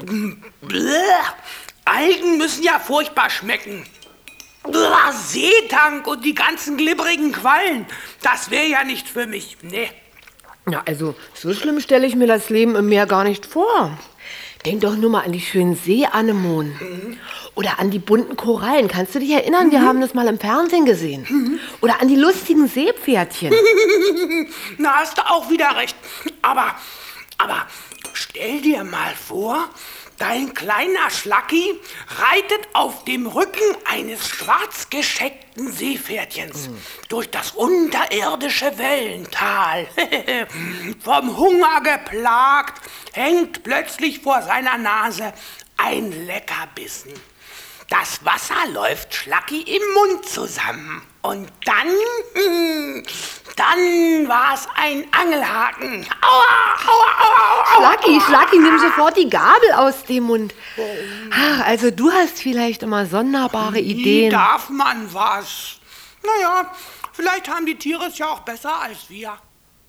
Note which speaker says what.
Speaker 1: Bläh. Algen müssen ja furchtbar schmecken. Bläh, Seetank und die ganzen glibberigen Quallen, das wäre ja nicht für mich. Nee.
Speaker 2: Na, also, so schlimm stelle ich mir das Leben im Meer gar nicht vor. Denk doch nur mal an die schönen Seeanemonen. Oder an die bunten Korallen. Kannst du dich erinnern? Wir haben das mal im Fernsehen gesehen. Oder an die lustigen Seepferdchen.
Speaker 1: Na, hast du auch wieder recht. Aber stell dir mal vor, dein kleiner Schlacki reitet auf dem Rücken eines schwarzgescheckten Seepferdchens durch das unterirdische Wellental. Vom Hunger geplagt, hängt plötzlich vor seiner Nase ein Leckerbissen. Das Wasser läuft Schlacki im Mund zusammen. Und dann war es ein Angelhaken. Aua, aua, aua, aua.
Speaker 2: Schlacki, nimm sofort die Gabel aus dem Mund. Ach, also du hast vielleicht immer sonderbare
Speaker 1: Wie
Speaker 2: Ideen.
Speaker 1: darf man was? Naja, vielleicht haben die Tiere es ja auch besser als wir.